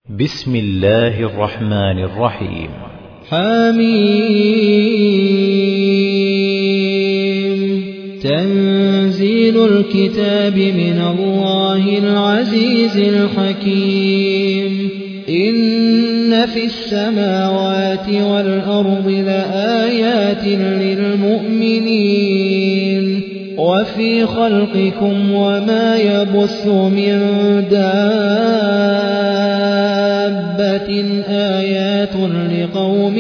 بسم الله الرحمن الرحيم. حميم. تنزيل الكتاب من الله العزيز الحكيم. إن في السماوات والأرض لآيات للمؤمنين وفي خلقكم وما يبث من دابة آيات لقوم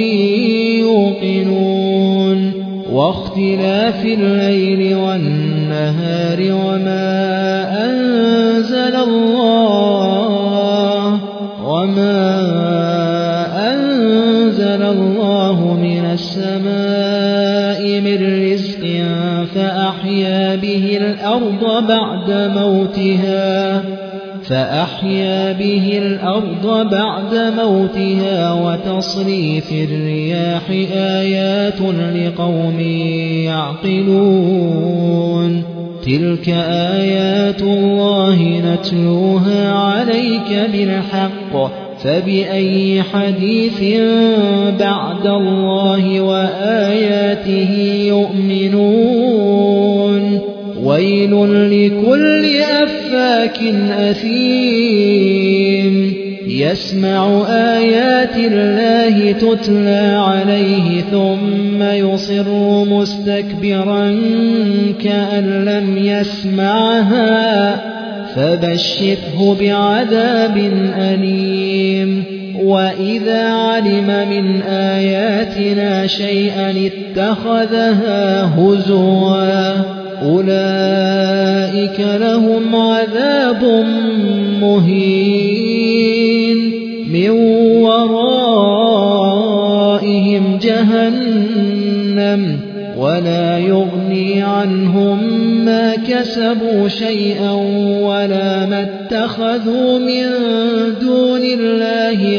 يوقنون واختلاف الليل والنهار وما أنزل الله من السماء من رزق فأحيا به الأرض بعد موتها وتصريف الرياح آيات لقوم يعقلون. تلك آيات الله نتلوها عليك بالحق فبأي حديث بعد الله وآياته يؤمنون. ويل لكل أفاك أثيم يسمع آيات الله تتلى عليه ثم يصر مستكبرا كأن لم يسمعها فبشره بعذاب أليم. وإذا علم من آياتنا شيئا اتخذها هزوا أولئك لهم عذاب مهين من ورائهم جهنم ولا يغني عنهم ما كسبوا شيئا ولا ما اتخذوا من دون الله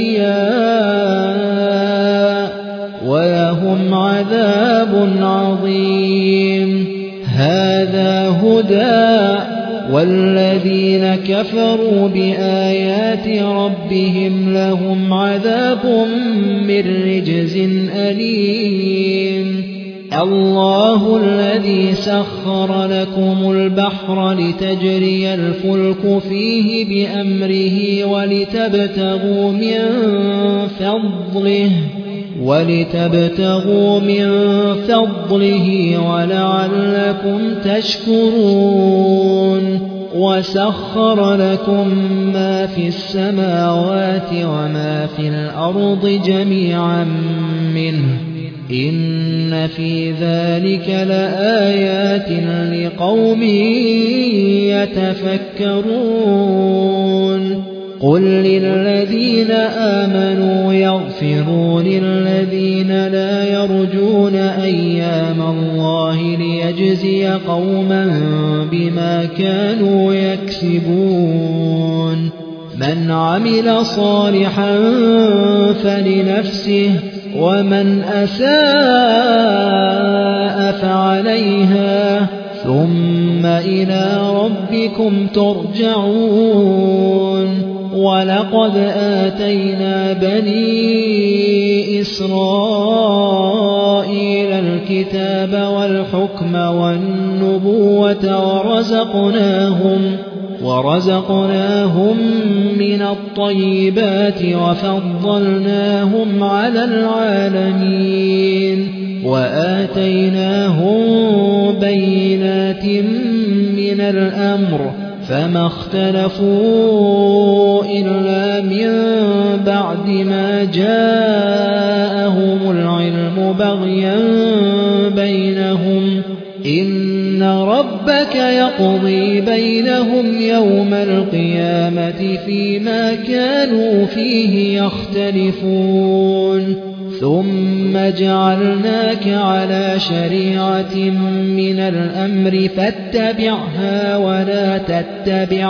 أولياء ولهم عذاب عظيم. هذا هدى والذين كفروا بآيات ربهم لهم عذاب من رجز أليم. الله الذي سخر لكم البحر لتجري الفلك فيه بأمره ولتبتغوا من فضله ولعلكم تشكرون. وسخر لكم ما في السماوات وما في الأرض جميعا منه إن في ذلك لآيات لقوم يتفكرون. قل للذين آمنوا يغفروا للذين لا يرجون أيام الله ليجزي قوما بما كانوا يكسبون. من عمل صالحا فلنفسه ومن أساء فعليها ثم إلى ربكم ترجعون. ولقد آتينا بني إسرائيل الكتاب والحكم والنبوة ورزقناهم من الطيبات وفضلناهم على العالمين وآتيناهم بينات من الأمر فما اختلفوا إلا من بعد ما جاءهم العلم بغيا بينهم. إن ربك يقضي بينهم يوم القيامة فيما كانوا فيه يختلفون. ثم جعلناك على شريعة من الأمر فاتبعها ولا تتبع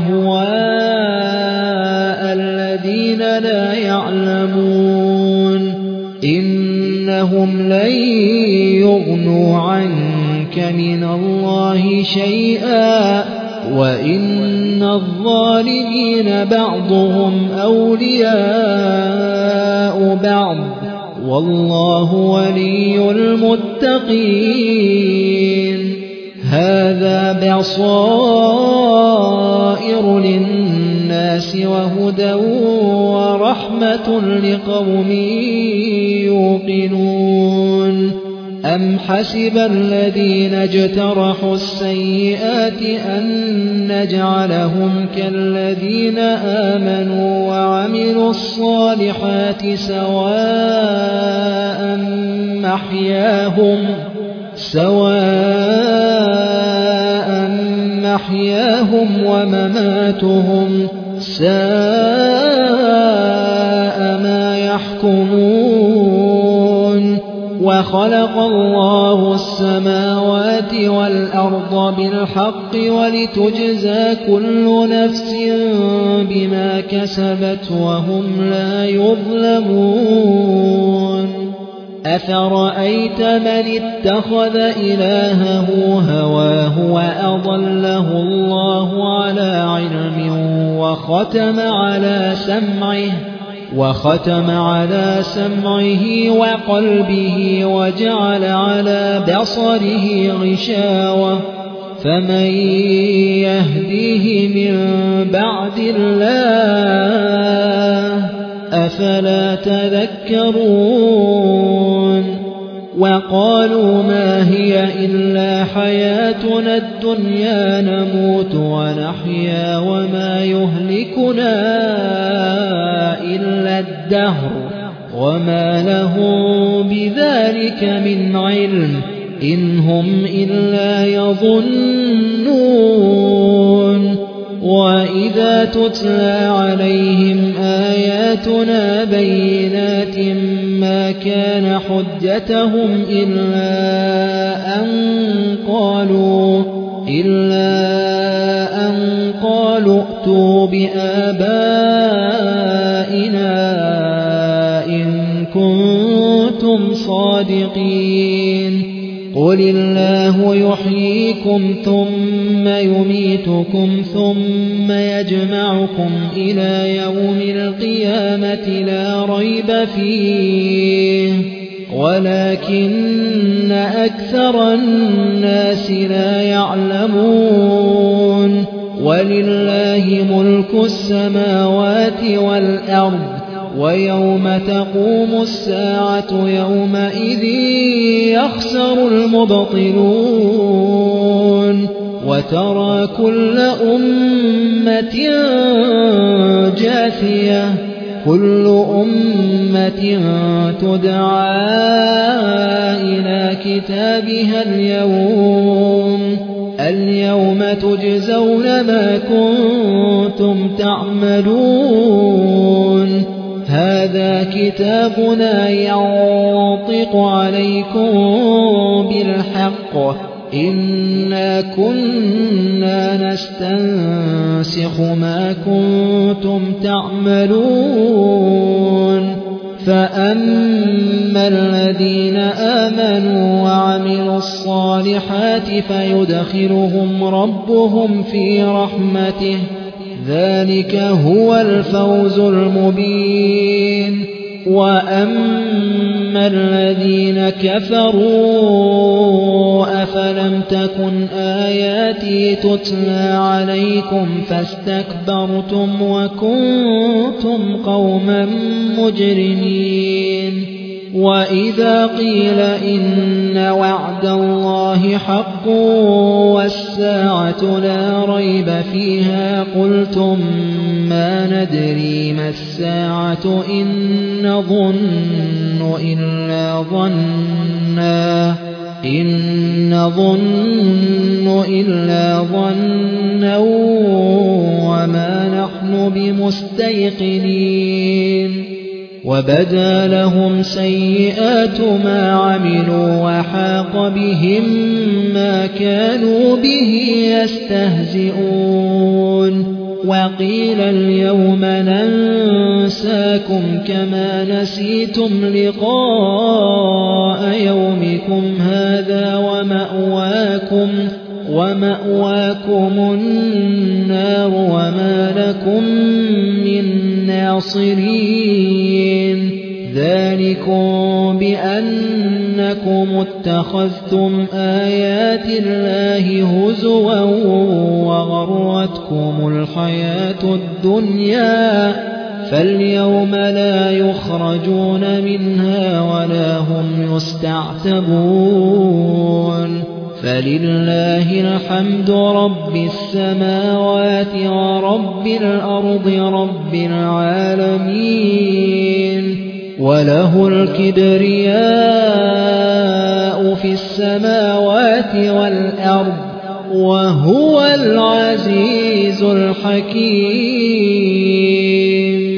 أهواء الذين لا يعلمون. إنهم لن يغنوا عنك من الله شيئا وإن الظالمين بعضهم أولياء بعض والله ولي المتقين هذا بصائر للناس وهدى ورحمة لقوم يوقنون أم حسب الذين اجترحوا السيئات أن نجعلهم كالذين آمنوا وعملوا الصالحات سواء محياهم ومماتهم ساء ما يحكمون وخلق الله السماوات والأرض بالحق ولتجزى كل نفس بما كسبت وهم لا يظلمون أفرأيت من اتخذ إلهه هواه وأضله الله على علم وختم على سمعه وقلبه وجعل على بصره غشاوة فمن يهديه من بعد الله أفلا تذكرون وقالوا ما هي إلا حياتنا الدنيا نموت ونحيا وما يهلكنا إلا الدهر وما لهم بذلك من علم إن هم إلا يظنون وإذا تتلى عليهم آياتنا بينات ما كان حجتهم إلا أن قالوا ائتوا بآبائنا إن كنتم صادقين قل الله يحييكم ثم يميتكم ثم يجمعكم إلى يوم القيامة لا ريب فيه ولكن أكثر الناس لا يعلمون ولله ملك السماوات والأرض ويوم تقوم الساعة يومئذ يخسر المبطلون وترى كل أمة جاثية كل أمة تدعى إلى كتابها اليوم تجزون ما كنتم تعملون هذا كتابنا ينطق عليكم بالحق إنا كنا نستنسخ ما كنتم تعملون فأما الذين آمنوا وعملوا الصالحات فيدخلهم ربهم في رحمته ذلك هو الفوز المبين وأما الذين كفروا أفلم تكن آياتي تتلى عليكم فاستكبرتم وكنتم قوما مجرمين وإذا قيل إن وعد الله حق والساعة لا ريب فيها قلتم ما ندري ما الساعة إن نظن إلا ظنا وما نحن بمستيقنين وبدا لهم سيئات ما عملوا وحاق بهم ما كانوا به يستهزئون وقيل اليوم ننساكم كما نسيتم لقاء يومكم هذا ومأواكم النار وما لكم من ناصرين ذلكم بأنكم اتخذتم آيات الله هزوا وغرتكم الحياة الدنيا فاليوم لا يخرجون منها ولا هم يستعتبون فلله الحمد رب السماوات ورب الأرض رب العالمين وله الكبرياء في السماوات والأرض وهو العزيز الحكيم